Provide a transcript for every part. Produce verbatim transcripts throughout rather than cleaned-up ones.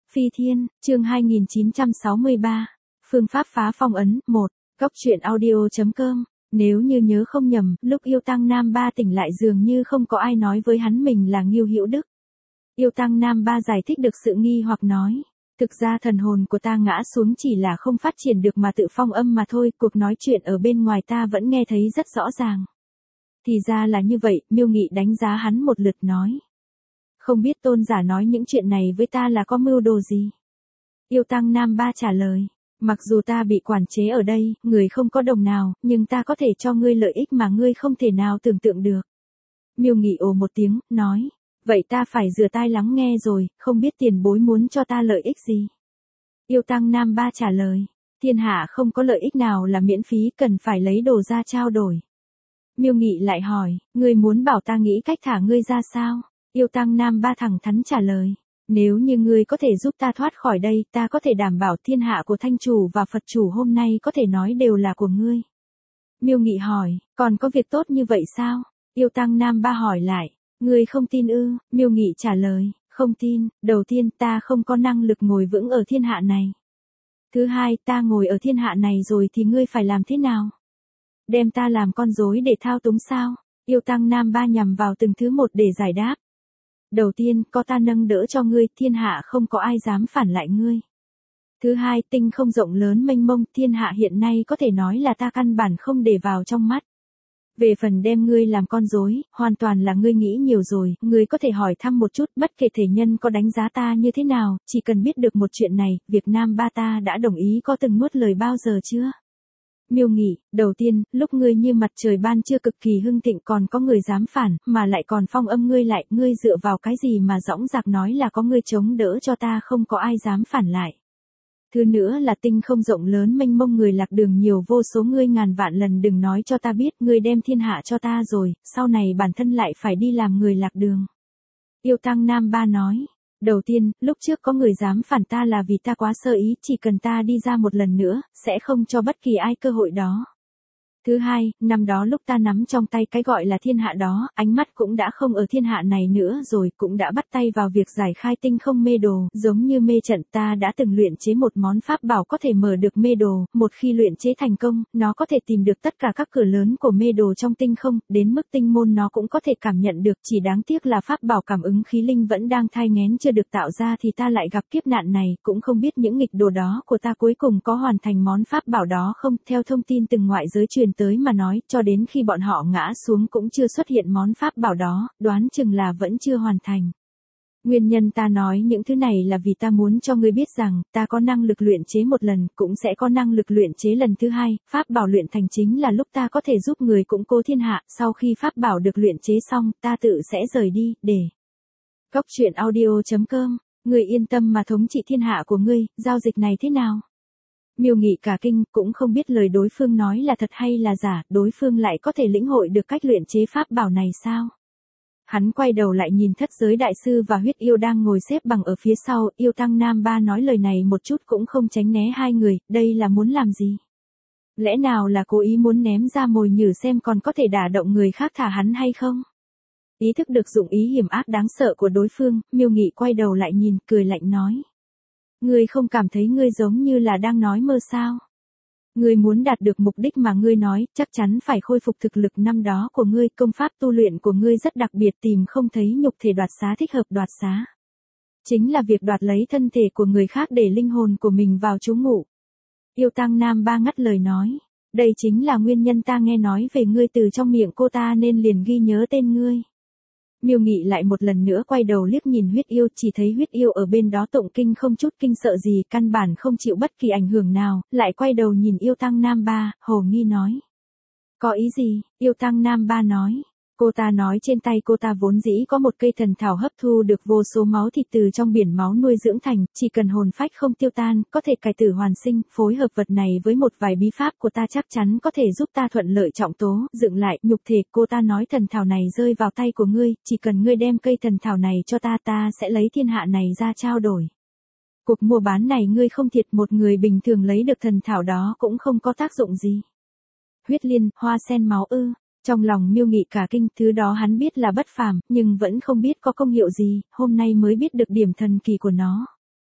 Phi Thiên, chương hai nghìn chín trăm sáu mươi ba. Phương pháp phá phong ấn, một. Góc truyện audio.com. Nếu như nhớ không nhầm, lúc Yêu Tăng Nam Ba tỉnh lại dường như không có ai nói với hắn mình là Ngưu Hữu Đức. Yêu Tăng Nam Ba giải thích được sự nghi hoặc nói. Thực ra thần hồn của ta ngã xuống chỉ là không phát triển được mà tự phong âm mà thôi, cuộc nói chuyện ở bên ngoài ta vẫn nghe thấy rất rõ ràng. Thì ra là như vậy, Miêu Nghị đánh giá hắn một lượt nói. Không biết tôn giả nói những chuyện này với ta là có mưu đồ gì? Yêu Tăng Nam Ba trả lời. Mặc dù ta bị quản chế ở đây, người không có đồng nào, nhưng ta có thể cho ngươi lợi ích mà ngươi không thể nào tưởng tượng được. Miêu Nghị ồ một tiếng, nói. Vậy ta phải rửa tai lắng nghe rồi, không biết tiền bối muốn cho ta lợi ích gì? Yêu Tăng Nam Ba trả lời. Thiên hạ không có lợi ích nào là miễn phí, cần phải lấy đồ ra trao đổi. Miêu Nghị lại hỏi, ngươi muốn bảo ta nghĩ cách thả ngươi ra sao? Yêu Tăng Nam Ba thẳng thắn trả lời. Nếu như ngươi có thể giúp ta thoát khỏi đây, ta có thể đảm bảo thiên hạ của Thanh Chủ và Phật Chủ hôm nay có thể nói đều là của ngươi. Miêu Nghị hỏi, còn có việc tốt như vậy sao? Yêu Tăng Nam Ba hỏi lại, ngươi không tin ư? Miêu Nghị trả lời, không tin, đầu tiên ta không có năng lực ngồi vững ở thiên hạ này. Thứ hai, ta ngồi ở thiên hạ này rồi thì ngươi phải làm thế nào? Đem ta làm con rối để thao túng sao? Yêu Tăng Nam Ba nhằm vào từng thứ một để giải đáp. Đầu tiên, có ta nâng đỡ cho ngươi, thiên hạ không có ai dám phản lại ngươi. Thứ hai, tinh không rộng lớn mênh mông, thiên hạ hiện nay có thể nói là ta căn bản không để vào trong mắt. Về phần đem ngươi làm con rối, hoàn toàn là ngươi nghĩ nhiều rồi, ngươi có thể hỏi thăm một chút, bất kể thể nhân có đánh giá ta như thế nào, chỉ cần biết được một chuyện này, việc Nam Ba ta đã đồng ý có từng nuốt lời bao giờ chưa? Miêu Nghị, đầu tiên, lúc ngươi như mặt trời ban trưa cực kỳ hưng thịnh còn có người dám phản, mà lại còn phong âm ngươi lại, ngươi dựa vào cái gì mà dõng dạc nói là có ngươi chống đỡ cho ta không có ai dám phản lại. Thứ nữa là tinh không rộng lớn mênh mông người lạc đường nhiều vô số ngươi ngàn vạn lần đừng nói cho ta biết ngươi đem thiên hạ cho ta rồi, sau này bản thân lại phải đi làm người lạc đường. Yêu Tăng Nam Ba nói. Đầu tiên, lúc trước có người dám phản ta là vì ta quá sơ ý, chỉ cần ta đi ra một lần nữa, sẽ không cho bất kỳ ai cơ hội đó. Thứ hai, năm đó lúc ta nắm trong tay cái gọi là thiên hạ đó, ánh mắt cũng đã không ở thiên hạ này nữa rồi, cũng đã bắt tay vào việc giải khai tinh không mê đồ, giống như mê trận ta đã từng luyện chế một món pháp bảo có thể mở được mê đồ, một khi luyện chế thành công, nó có thể tìm được tất cả các cửa lớn của mê đồ trong tinh không, đến mức tinh môn nó cũng có thể cảm nhận được, chỉ đáng tiếc là pháp bảo cảm ứng khí linh vẫn đang thai nghén chưa được tạo ra thì ta lại gặp kiếp nạn này, cũng không biết những nghịch đồ đó của ta cuối cùng có hoàn thành món pháp bảo đó không, theo thông tin từng ngoại giới truyền tới mà nói, cho đến khi bọn họ ngã xuống cũng chưa xuất hiện món pháp bảo đó, đoán chừng là vẫn chưa hoàn thành. Nguyên nhân ta nói những thứ này là vì ta muốn cho ngươi biết rằng, ta có năng lực luyện chế một lần, cũng sẽ có năng lực luyện chế lần thứ hai, pháp bảo luyện thành chính là lúc ta có thể giúp người củng cố thiên hạ, sau khi pháp bảo được luyện chế xong, ta tự sẽ rời đi, để. Góc truyện audio.com, ngươi yên tâm mà thống trị thiên hạ của ngươi, giao dịch này thế nào? Miêu Nghị cả kinh, cũng không biết lời đối phương nói là thật hay là giả, đối phương lại có thể lĩnh hội được cách luyện chế pháp bảo này sao? Hắn quay đầu lại nhìn Thất Giới Đại Sư và Huyết Yêu đang ngồi xếp bằng ở phía sau, Yêu Tăng Nam Ba nói lời này một chút cũng không tránh né hai người, đây là muốn làm gì? Lẽ nào là cố ý muốn ném ra mồi nhử xem còn có thể đả động người khác thả hắn hay không? Ý thức được dụng ý hiểm ác đáng sợ của đối phương, Miêu Nghị quay đầu lại nhìn, cười lạnh nói. Ngươi không cảm thấy ngươi giống như là đang nói mơ sao? Ngươi muốn đạt được mục đích mà ngươi nói, chắc chắn phải khôi phục thực lực năm đó của ngươi, công pháp tu luyện của ngươi rất đặc biệt, tìm không thấy nhục thể đoạt xá thích hợp đoạt xá. Chính là việc đoạt lấy thân thể của người khác để linh hồn của mình vào trú ngụ. Yêu Tăng Nam Ba ngắt lời nói, đây chính là nguyên nhân ta nghe nói về ngươi từ trong miệng cô ta nên liền ghi nhớ tên ngươi. Miêu Nghị lại một lần nữa quay đầu liếc nhìn Huyết Yêu, chỉ thấy Huyết Yêu ở bên đó tụng kinh không chút kinh sợ gì, căn bản không chịu bất kỳ ảnh hưởng nào, lại quay đầu nhìn Yêu Tăng Nam Ba, hồ nghi nói. Có ý gì? Yêu Tăng Nam Ba nói. Cô ta nói trên tay cô ta vốn dĩ có một cây thần thảo hấp thu được vô số máu thịt từ trong biển máu nuôi dưỡng thành, chỉ cần hồn phách không tiêu tan, có thể cải tử hoàn sinh, phối hợp vật này với một vài bí pháp của ta chắc chắn có thể giúp ta thuận lợi trọng tố, dựng lại, nhục thể. Cô ta nói thần thảo này rơi vào tay của ngươi, chỉ cần ngươi đem cây thần thảo này cho ta, ta sẽ lấy thiên hạ này ra trao đổi. Cuộc mua bán này ngươi không thiệt, một người bình thường lấy được thần thảo đó cũng không có tác dụng gì. Huyết liên, hoa sen máu ư? Trong lòng Miêu Nghị cả kinh, thứ đó hắn biết là bất phàm, nhưng vẫn không biết có công hiệu gì, hôm nay mới biết được điểm thần kỳ của nó.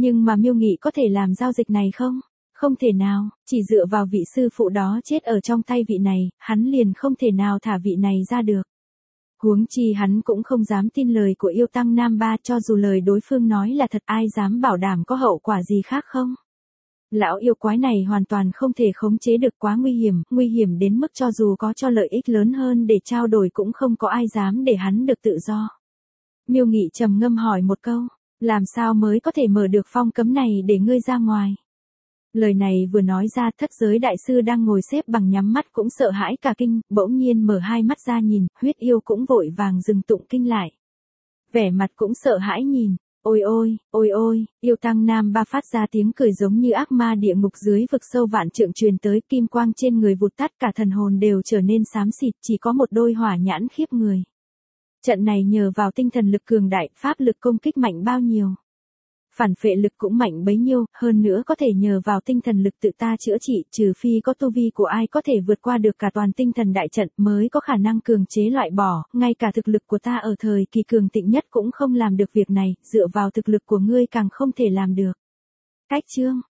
Nhưng mà Miêu Nghị có thể làm giao dịch này không? Không thể nào, chỉ dựa vào vị sư phụ đó chết ở trong tay vị này, hắn liền không thể nào thả vị này ra được. Huống chi hắn cũng không dám tin lời của yêu tăng Nam Ba, cho dù lời đối phương nói là thật, ai dám bảo đảm có hậu quả gì khác không? Lão yêu quái này hoàn toàn không thể khống chế được, quá nguy hiểm, nguy hiểm đến mức cho dù có cho lợi ích lớn hơn để trao đổi cũng không có ai dám để hắn được tự do. Miêu Nghị trầm ngâm hỏi một câu, làm sao mới có thể mở được phong cấm này để ngươi ra ngoài? Lời này vừa nói ra, thất giới đại sư đang ngồi xếp bằng nhắm mắt cũng sợ hãi cả kinh, bỗng nhiên mở hai mắt ra nhìn, huyết yêu cũng vội vàng dừng tụng kinh lại. Vẻ mặt cũng sợ hãi nhìn, ôi ôi, ôi ôi, yêu tăng Nam Ba phát ra tiếng cười giống như ác ma địa ngục dưới vực sâu vạn trượng truyền tới, kim quang trên người vụt tắt, cả thần hồn đều trở nên xám xịt, chỉ có một đôi hỏa nhãn khiếp người. Trận này nhờ vào tinh thần lực cường đại, pháp lực công kích mạnh bao nhiêu, phản phệ lực cũng mạnh bấy nhiêu, hơn nữa có thể nhờ vào tinh thần lực tự ta chữa trị, trừ phi có tu vi của ai có thể vượt qua được cả toàn tinh thần đại trận mới có khả năng cường chế loại bỏ, ngay cả thực lực của ta ở thời kỳ cường thịnh nhất cũng không làm được việc này, dựa vào thực lực của ngươi càng không thể làm được. Cách chương